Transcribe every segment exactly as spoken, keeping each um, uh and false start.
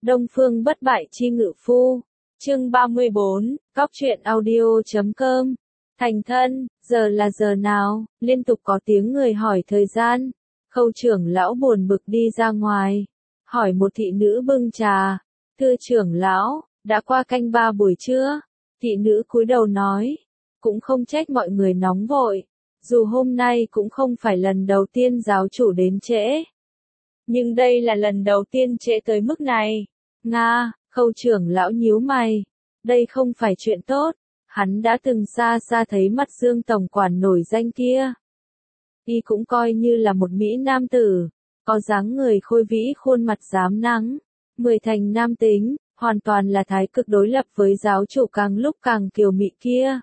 Đông Phương Bất Bại Chi Ngự Phu. Chương ba mươi bốn, Cóc truyện audio chấm com. Thành thân, giờ là giờ nào? Liên tục có tiếng người hỏi thời gian. Khâu trưởng lão buồn bực đi ra ngoài. Hỏi một thị nữ bưng trà. Thưa trưởng lão, đã qua canh ba buổi trưa. Thị nữ cúi đầu nói. Cũng không trách mọi người nóng vội. Dù hôm nay cũng không phải lần đầu tiên giáo chủ đến trễ. Nhưng đây là lần đầu tiên trễ tới mức này. Nga, Khâu trưởng lão nhíu mày. Đây không phải chuyện tốt. Hắn đã từng xa xa thấy mặt Dương tổng quản nổi danh kia. Y cũng coi như là một mỹ nam tử. Có dáng người khôi vĩ, khuôn mặt rám nắng. Mười thành nam tính, hoàn toàn là thái cực đối lập với giáo chủ càng lúc càng kiều mị kia.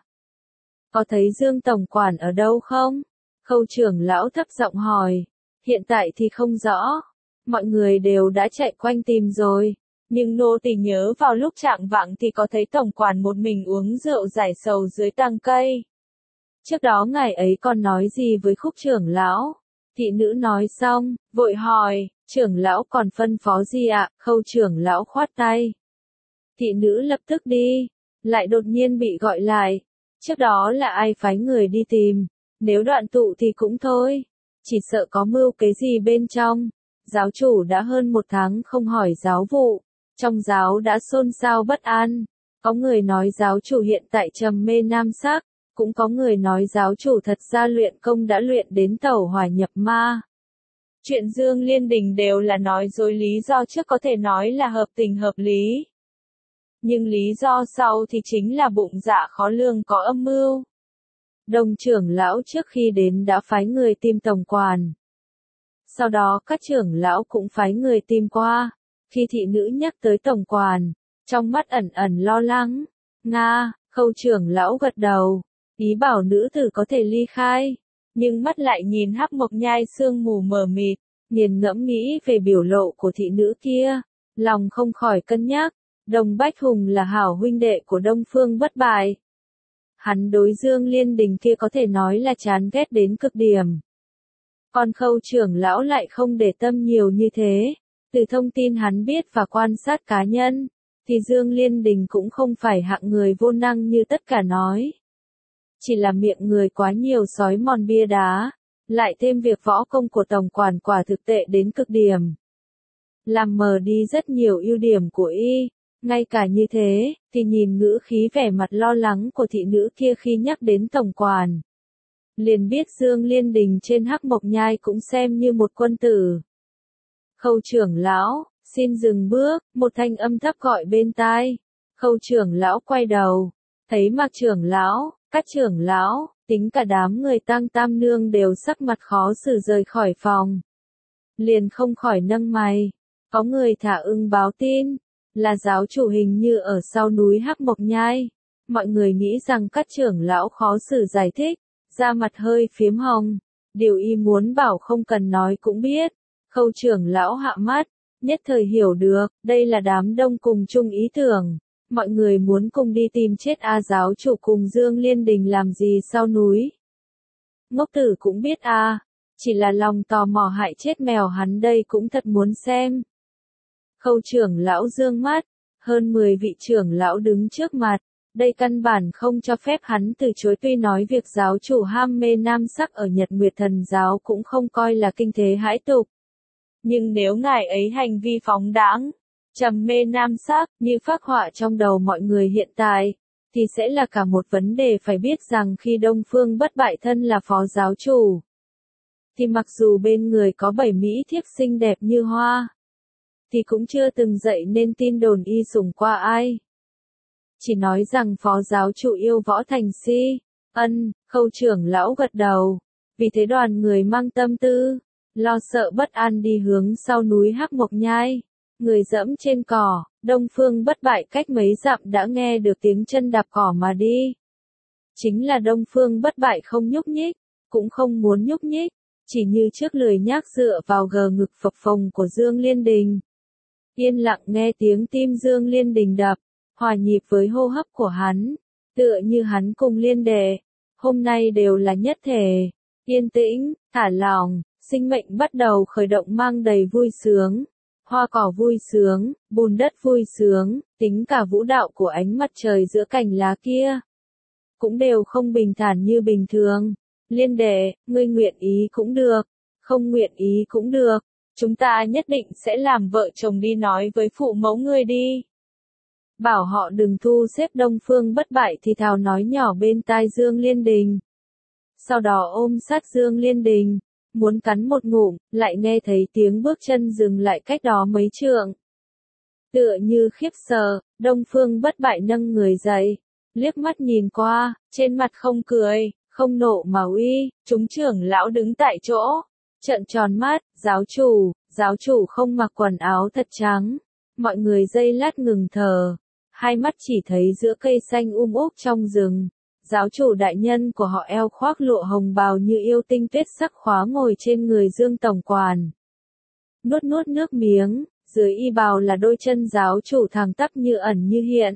Có thấy Dương tổng quản ở đâu không? Khâu trưởng lão thấp giọng hỏi. Hiện tại thì không rõ. Mọi người đều đã chạy quanh tìm rồi. Nhưng nô tỳ nhớ vào lúc trạng vạng thì có thấy tổng quản một mình uống rượu giải sầu dưới tàng cây. Trước đó ngài ấy còn nói gì với Khúc trưởng lão? Thị nữ nói xong, vội hỏi, trưởng lão còn phân phó gì ạ? Khâu trưởng lão khoát tay. Thị nữ lập tức đi, lại đột nhiên bị gọi lại. Trước đó là ai phái người đi tìm? Nếu đoạn tụ thì cũng thôi. Chỉ sợ có mưu cái gì bên trong. Giáo chủ đã hơn một tháng không hỏi giáo vụ. Trong giáo đã xôn xao bất an. Có người nói giáo chủ hiện tại trầm mê nam sắc. Cũng có người nói giáo chủ thật ra luyện công đã luyện đến tẩu hỏa nhập ma. Chuyện Dương Liên Đình đều là nói dối, lý do trước có thể nói là hợp tình hợp lý. Nhưng lý do sau thì chính là bụng dạ khó lường, có âm mưu. Đồng trưởng lão trước khi đến đã phái người tìm tổng quản. Sau đó các trưởng lão cũng phái người tìm qua. Khi thị nữ nhắc tới tổng quản, trong mắt ẩn ẩn lo lắng. Nga, Khâu trưởng lão gật đầu. Ý bảo nữ tử có thể ly khai. Nhưng mắt lại nhìn Hắc Mộc Nhai sương mù mờ mịt. Nghiền ngẫm nghĩ về biểu lộ của thị nữ kia. Lòng không khỏi cân nhắc. Đồng Bách Hùng là hảo huynh đệ của Đông Phương Bất Bại. Hắn đối Dương Liên Đình kia có thể nói là chán ghét đến cực điểm. Còn Khâu trưởng lão lại không để tâm nhiều như thế. Từ thông tin hắn biết và quan sát cá nhân, thì Dương Liên Đình cũng không phải hạng người vô năng như tất cả nói. Chỉ là miệng người quá nhiều sói mòn bia đá, lại thêm việc võ công của tổng quản quả thực tệ đến cực điểm. Làm mờ đi rất nhiều ưu điểm của y. Ngay cả như thế, thì nhìn ngữ khí vẻ mặt lo lắng của thị nữ kia khi nhắc đến tổng quản. Liền biết Dương Liên Đình trên Hắc Mộc Nhai cũng xem như một quân tử. Khâu trưởng lão, xin dừng bước, một thanh âm thấp gọi bên tai. Khâu trưởng lão quay đầu, thấy Mạc trưởng lão, các trưởng lão, tính cả đám người Tăng Tam Nương đều sắc mặt khó xử rời khỏi phòng. Liền không khỏi nâng mày, có người thả ưng báo tin, là giáo chủ hình như ở sau núi Hắc Mộc Nhai. Mọi người nghĩ rằng các trưởng lão khó xử giải thích, da mặt hơi phiếm hồng. Điều y muốn bảo không cần nói cũng biết. Khâu trưởng lão hạ mắt, nhất thời hiểu được, đây là đám đông cùng chung ý tưởng. Mọi người muốn cùng đi tìm chết A giáo chủ cùng Dương Liên Đình làm gì sau núi. Ngốc tử cũng biết a, chỉ là lòng tò mò hại chết mèo hắn đây cũng thật muốn xem. Khâu trưởng lão dương mắt, hơn mười vị trưởng lão đứng trước mặt, đây căn bản không cho phép hắn từ chối, tuy nói việc giáo chủ ham mê nam sắc ở Nhật Nguyệt Thần giáo cũng không coi là kinh thế hãi tục. Nhưng nếu ngài ấy hành vi phóng đãng, trầm mê nam sắc như phác họa trong đầu mọi người hiện tại, thì sẽ là cả một vấn đề. Phải biết rằng khi Đông Phương Bất Bại thân là phó giáo chủ, thì mặc dù bên người có bảy mỹ thiếp xinh đẹp như hoa, thì cũng chưa từng dậy nên tin đồn y sủng qua ai. Chỉ nói rằng phó giáo chủ yêu võ thành si. Ân, Khâu trưởng lão gật đầu. Vì thế đoàn người mang tâm tư, lo sợ bất an đi hướng sau núi Hắc Mộc Nhai. Người dẫm trên cỏ, Đông Phương Bất Bại cách mấy dặm đã nghe được tiếng chân đạp cỏ mà đi. Chính là Đông Phương Bất Bại không nhúc nhích, cũng không muốn nhúc nhích, chỉ như trước lười nhác dựa vào gờ ngực phập phồng của Dương Liên Đình. Yên lặng nghe tiếng tim Dương Liên Đình đập, hòa nhịp với hô hấp của hắn, tựa như hắn cùng Liên Đệ, hôm nay đều là nhất thể. Yên tĩnh, thả lỏng, sinh mệnh bắt đầu khởi động mang đầy vui sướng. hoa cỏ vui sướng, bùn đất vui sướng, tính cả vũ đạo của ánh mặt trời giữa cành lá kia. Cũng đều không bình thản như bình thường. Liên đệ, ngươi nguyện ý cũng được, không nguyện ý cũng được. Chúng ta nhất định sẽ làm vợ chồng đi nói với phụ mẫu ngươi đi. Bảo họ đừng thu xếp Đông Phương Bất Bại thì thào nói nhỏ bên tai Dương Liên Đình. Sau đó ôm sát Dương Liên Đình, muốn cắn một ngụm, lại nghe thấy tiếng bước chân dừng lại cách đó mấy trượng. Tựa như khiếp sợ, Đông Phương Bất Bại nâng người dậy, liếc mắt nhìn qua, trên mặt không cười, không nộ mà uy, chúng trưởng lão đứng tại chỗ, trợn tròn mắt, giáo chủ, giáo chủ không mặc quần áo thật trắng. Mọi người giây lát ngừng thở, hai mắt chỉ thấy giữa cây xanh um úp trong rừng. Giáo chủ đại nhân của họ eo khoác lụa hồng bào như yêu tinh tuyết sắc khóa ngồi trên người Dương tổng quản. Nuốt nuốt nước miếng, dưới y bào là đôi chân giáo chủ thẳng tắp như ẩn như hiện.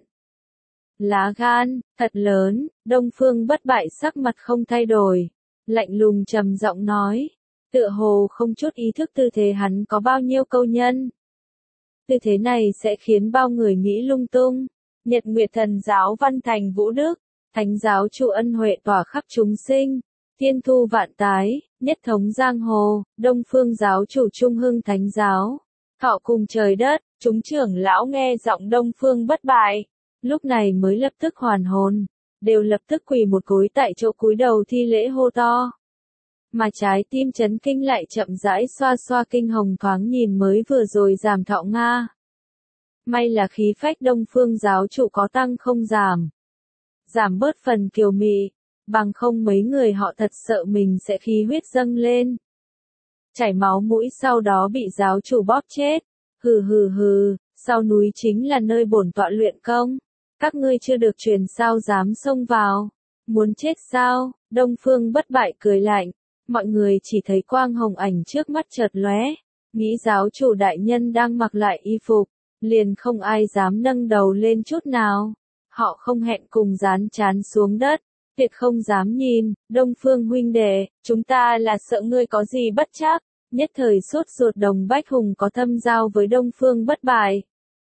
Lá gan, thật lớn, Đông Phương Bất Bại sắc mặt không thay đổi, lạnh lùng trầm giọng nói, tựa hồ không chút ý thức tư thế hắn có bao nhiêu câu nhân. Tư thế này sẽ khiến bao người nghĩ lung tung. Nhật Nguyệt Thần giáo Văn Thành Vũ Đức, Thánh giáo Chu ân huệ tỏa khắp chúng sinh, Thiên thu vạn tái, nhất thống giang hồ, Đông Phương giáo chủ Trung Hưng Thánh giáo. Thọ cùng trời đất, chúng trưởng lão nghe giọng Đông Phương Bất Bại, lúc này mới lập tức hoàn hồn, đều lập tức quỳ một gối tại chỗ cúi đầu thi lễ hô to. Mà trái tim chấn kinh lại chậm rãi xoa xoa kinh hồng thoáng nhìn mới vừa rồi giảm thọ Nga. May là khí phách Đông Phương giáo chủ có tăng không giảm. Giảm bớt phần kiều mị, bằng không mấy người họ thật sợ mình sẽ khí huyết dâng lên. Chảy máu mũi sau đó bị giáo chủ bóp chết. Hừ hừ hừ, sau núi chính là nơi bổn tọa luyện công. Các ngươi chưa được truyền sao dám xông vào. Muốn chết sao? Đông Phương Bất Bại cười lạnh. Mọi người chỉ thấy quang hồng ảnh trước mắt chợt lóe. Nghĩ giáo chủ đại nhân đang mặc lại y phục. Liền không ai dám nâng đầu lên chút nào. Họ không hẹn cùng dán chán xuống đất. Tuyệt không dám nhìn, Đông Phương huynh đệ, chúng ta là sợ ngươi có gì bất trắc. Nhất thời sốt ruột Đồng Bách Hùng có thâm giao với Đông Phương Bất Bại.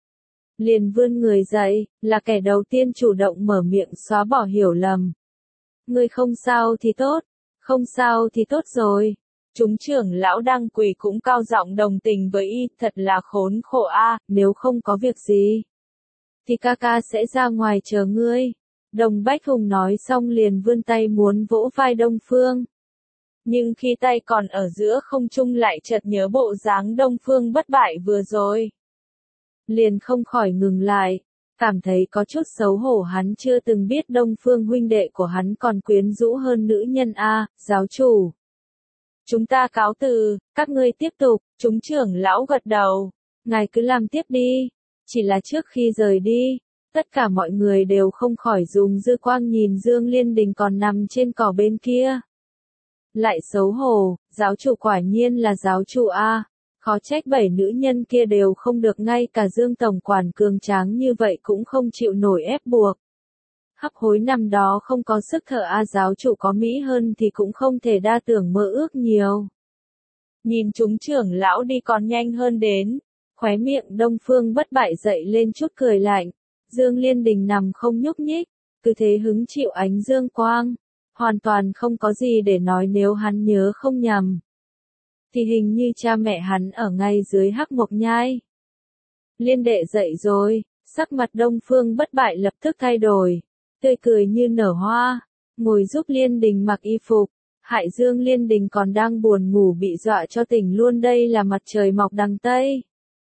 Liền vươn người dậy, là kẻ đầu tiên chủ động mở miệng xóa bỏ hiểu lầm. Ngươi không sao thì tốt, không sao thì tốt rồi. Chúng trưởng lão đang quỳ cũng cao giọng đồng tình với y, thật là khốn khổ a, nếu không có việc gì thì ca ca sẽ ra ngoài chờ ngươi. Đồng Bách Hùng nói xong liền vươn tay muốn vỗ vai Đông Phương. Nhưng khi tay còn ở giữa không trung lại chợt nhớ bộ dáng Đông Phương Bất Bại vừa rồi. Liền không khỏi ngừng lại, cảm thấy có chút xấu hổ hắn chưa từng biết Đông Phương huynh đệ của hắn còn quyến rũ hơn nữ nhân a, giáo chủ. Chúng ta cáo từ, các ngươi tiếp tục, chúng trưởng lão gật đầu. Ngài cứ làm tiếp đi. Chỉ là trước khi rời đi, tất cả mọi người đều không khỏi dùng dư quang nhìn Dương Liên Đình còn nằm trên cỏ bên kia. Lại xấu hổ, giáo chủ quả nhiên là giáo chủ a, khó trách bảy nữ nhân kia đều không được, ngay cả Dương tổng quản cường tráng như vậy cũng không chịu nổi ép buộc. Hấp hối năm đó không có sức thở a, giáo chủ có mỹ hơn thì cũng không thể đa tưởng mơ ước nhiều. Nhìn chúng trưởng lão đi còn nhanh hơn đến, khóe miệng Đông Phương Bất Bại dậy lên chút cười lạnh. Dương Liên Đình nằm không nhúc nhích, cứ thế hứng chịu ánh dương quang, hoàn toàn không có gì để nói. Nếu hắn nhớ không nhầm thì hình như cha mẹ hắn ở ngay dưới Hắc Mộc Nhai. Liên đệ dậy rồi, sắc mặt Đông Phương Bất Bại lập tức thay đổi, tươi cười như nở hoa, ngồi giúp Liên Đình mặc y phục. Hại Dương Liên Đình còn đang buồn ngủ bị dọa cho tỉnh luôn, đây là mặt trời mọc đằng Tây.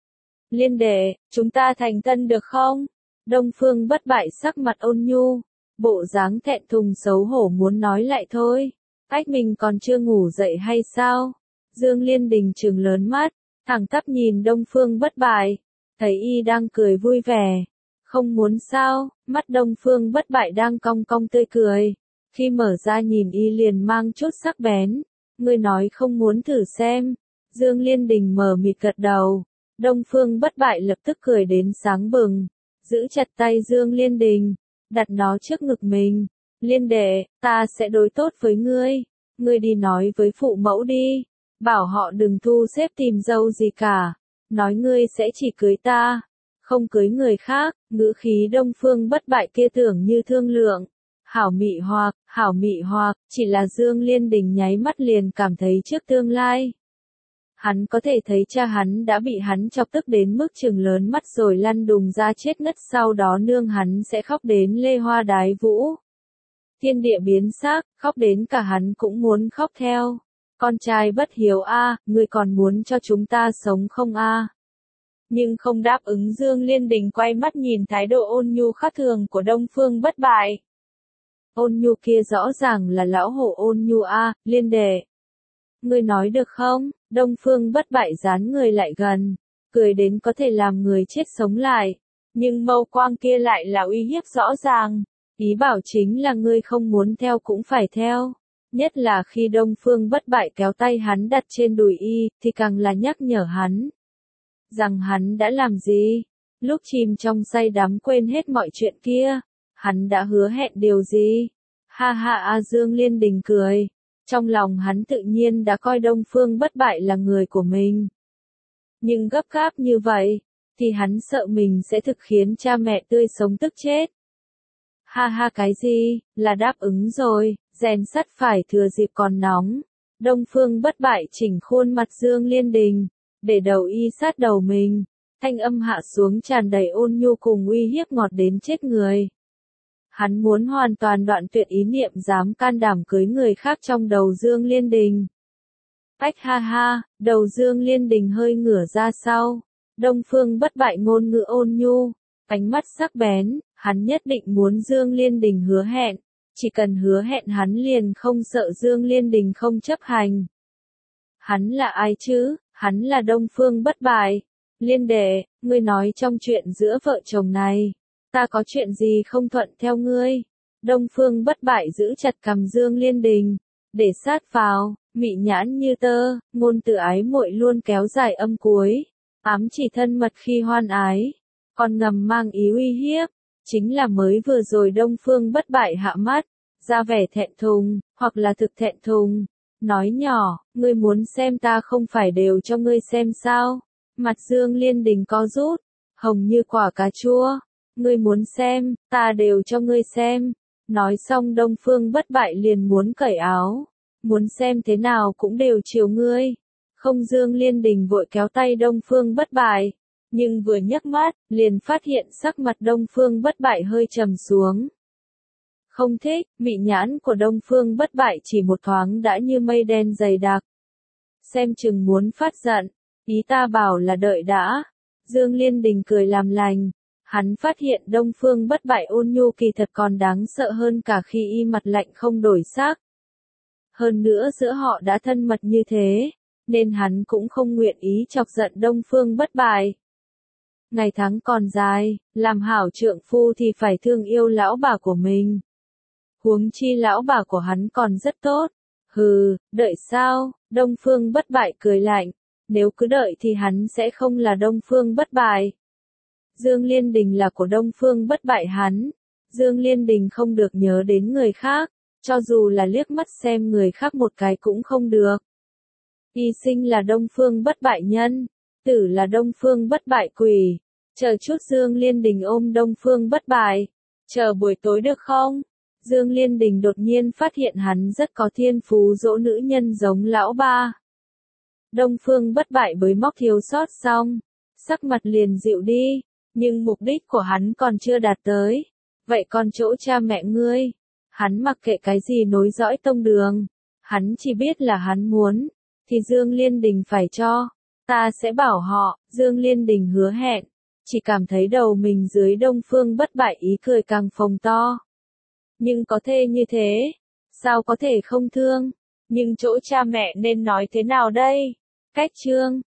Liên đệ, chúng ta thành thân được không? Đông Phương Bất Bại sắc mặt ôn nhu, bộ dáng thẹn thùng xấu hổ muốn nói lại thôi. Ách, mình còn chưa ngủ dậy hay sao? Dương Liên Đình trừng lớn mắt, thẳng tắp nhìn Đông Phương Bất Bại, thấy y đang cười vui vẻ. Không muốn sao? Mắt Đông Phương Bất Bại đang cong cong tươi cười. Khi mở ra nhìn y liền mang chút sắc bén. Ngươi nói không muốn thử xem. Dương Liên Đình mờ mịt gật đầu. Đông Phương Bất Bại lập tức cười đến sáng bừng, giữ chặt tay Dương Liên Đình, đặt nó trước ngực mình. Liên đệ, ta sẽ đối tốt với ngươi. Ngươi đi nói với phụ mẫu đi, bảo họ đừng thu xếp tìm dâu gì cả. nói ngươi sẽ chỉ cưới ta, không cưới người khác, ngữ khí Đông Phương Bất Bại kia tưởng như thương lượng. Hảo mị hoặc, hảo mị hoặc, chỉ là Dương Liên Đình nháy mắt liền cảm thấy trước tương lai. Hắn có thể thấy cha hắn đã bị hắn chọc tức đến mức trừng lớn mắt rồi lăn đùng ra chết ngất, sau đó nương hắn sẽ khóc đến lê hoa đái vũ. Thiên địa biến sắc, khóc đến cả hắn cũng muốn khóc theo. Con trai bất hiếu a, ngươi còn muốn cho chúng ta sống không a? Nhưng không đáp ứng. Dương Liên Đình quay mắt nhìn thái độ ôn nhu khác thường của Đông Phương Bất Bại. Ôn nhu kia rõ ràng là lão hổ ôn nhu a, Liên đệ. Ngươi nói được không? Đông Phương Bất Bại dán người lại gần, cười đến có thể làm người chết sống lại. Nhưng mâu quang kia lại là uy hiếp rõ ràng. Ý bảo chính là ngươi không muốn theo cũng phải theo. Nhất là khi Đông Phương Bất Bại kéo tay hắn đặt trên đùi y, thì càng là nhắc nhở hắn. Rằng hắn đã làm gì? Lúc chìm trong say đắm quên hết mọi chuyện kia. Hắn đã hứa hẹn điều gì? Ha ha a Dương Liên Đình cười. Trong lòng hắn tự nhiên đã coi Đông Phương Bất Bại là người của mình. Nhưng gấp gáp như vậy, thì hắn sợ mình sẽ thực khiến cha mẹ tươi sống tức chết. Ha ha cái gì, là đáp ứng rồi, rèn sắt phải thừa dịp còn nóng. Đông Phương Bất Bại chỉnh khuôn mặt Dương Liên Đình, để đầu y sát đầu mình, thanh âm hạ xuống tràn đầy ôn nhu cùng uy hiếp ngọt đến chết người. Hắn muốn hoàn toàn đoạn tuyệt ý niệm dám can đảm cưới người khác trong đầu Dương Liên Đình. Ách ha ha, đầu Dương Liên Đình hơi ngửa ra sau. Đông Phương Bất Bại ngôn ngữ ôn nhu, ánh mắt sắc bén, hắn nhất định muốn Dương Liên Đình hứa hẹn. Chỉ cần hứa hẹn hắn liền không sợ Dương Liên Đình không chấp hành. Hắn là ai chứ? Hắn là Đông Phương Bất Bại. Liên đệ, ngươi nói trong chuyện giữa vợ chồng này, ta có chuyện gì không thuận theo ngươi? Đông Phương Bất Bại giữ chặt cằm Dương Liên Đình, để sát vào, mị nhãn như tơ, ngôn từ ái muội luôn kéo dài âm cuối, ám chỉ thân mật khi hoan ái, còn ngầm mang ý uy hiếp. Chính là mới vừa rồi Đông Phương Bất Bại hạ mắt, ra vẻ thẹn thùng, hoặc là thực thẹn thùng, nói nhỏ, ngươi muốn xem ta không phải đều cho ngươi xem sao? Mặt Dương Liên Đình co rút, hồng như quả cà chua, ngươi muốn xem, ta đều cho ngươi xem. Nói xong Đông Phương Bất Bại liền muốn cởi áo, muốn xem thế nào cũng đều chiều ngươi. Không Dương Liên Đình vội kéo tay Đông Phương Bất Bại. Nhưng vừa nhấc mắt, liền phát hiện sắc mặt Đông Phương Bất Bại hơi trầm xuống. Không thích, mị nhãn của Đông Phương Bất Bại chỉ một thoáng đã như mây đen dày đặc. Xem chừng muốn phát giận, ý ta bảo là đợi đã. Dương Liên Đình cười làm lành, hắn phát hiện Đông Phương Bất Bại ôn nhu kỳ thật còn đáng sợ hơn cả khi y mặt lạnh không đổi sắc. Hơn nữa giữa họ đã thân mật như thế, nên hắn cũng không nguyện ý chọc giận Đông Phương Bất Bại. Ngày tháng còn dài, làm hảo trượng phu thì phải thương yêu lão bà của mình. Huống chi lão bà của hắn còn rất tốt. Hừ, đợi sao? Đông Phương Bất Bại cười lạnh. Nếu cứ đợi thì hắn sẽ không là Đông Phương Bất Bại. Dương Liên Đình là của Đông Phương Bất Bại hắn. Dương Liên Đình không được nhớ đến người khác, cho dù là liếc mắt xem người khác một cái cũng không được. Y sinh là Đông Phương Bất Bại nhân, tử là Đông Phương Bất Bại quỷ. Chờ chút Dương Liên Đình ôm Đông Phương Bất Bại. Chờ buổi tối được không? Dương Liên Đình đột nhiên phát hiện hắn rất có thiên phú dỗ nữ nhân giống lão ba. Đông Phương Bất Bại bới móc thiếu sót xong, sắc mặt liền dịu đi, nhưng mục đích của hắn còn chưa đạt tới. Vậy còn chỗ cha mẹ ngươi? Hắn mặc kệ cái gì nối dõi tông đường, hắn chỉ biết là hắn muốn, thì Dương Liên Đình phải cho. Ta sẽ bảo họ, Dương Liên Đình hứa hẹn. Chỉ cảm thấy đầu mình dưới Đông Phương Bất Bại ý cười càng phồng to. Nhưng có thê như thế, sao có thể không thương? Nhưng chỗ cha mẹ nên nói thế nào đây? Cách chương